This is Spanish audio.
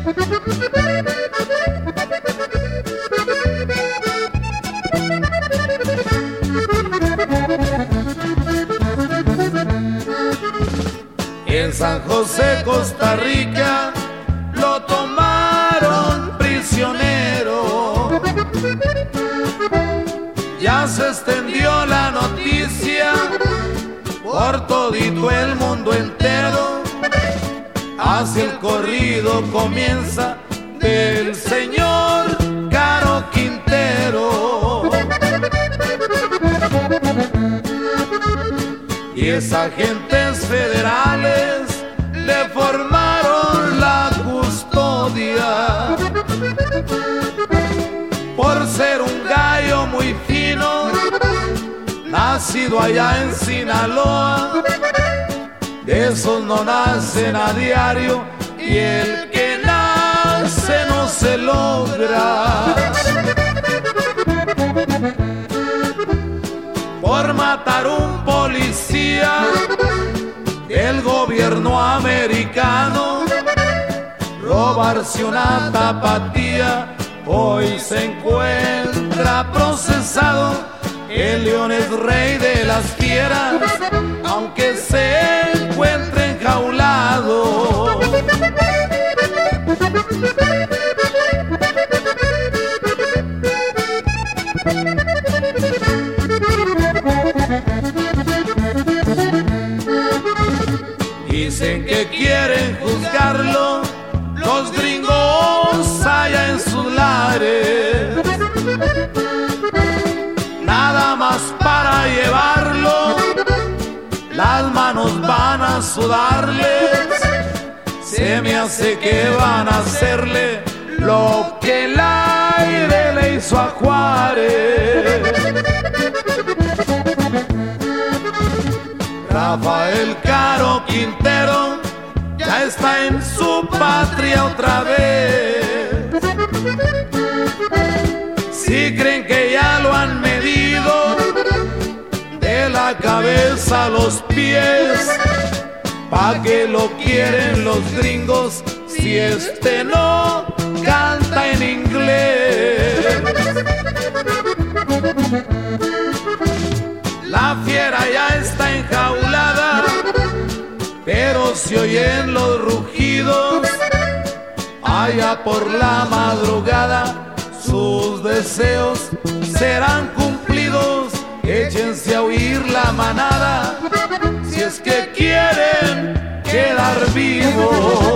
En San José, Costa Rica, lo tomaron prisionero. Ya se extendió la noticia por todito el mundo entero. Así el corrido comienza del señor Caro Quintero. Y es agentes federales le formaron la custodia por ser un gallo muy fino, nacido allá en Sinaloa. De esos no nacen a diario y el que nace no se logra. Por matar un policía del gobierno americano, robarse una tapatía, hoy se encuentra procesado. El león es rey de las fieras, aunque se encuentre enjaulado. Dicen que quieren juzgarlo los gringos allá en sus lares, nada más para llevarlo, las manos van a sudarles. Se me hace que van a hacerle lo que el aire le hizo a Juárez. Rafael Caro Quintero ya está en su patria otra vez. Si creen que ya lo han medido de la cabeza a los pies, ¿pa' qué lo quieren los gringos si este no canta en inglés? La fiera ya está enjaulada, pero se oyen los rugidos. Allá por la madrugada sus deseos serán cumplidos. Échense a huir la manada si es que quieren quedar vivos.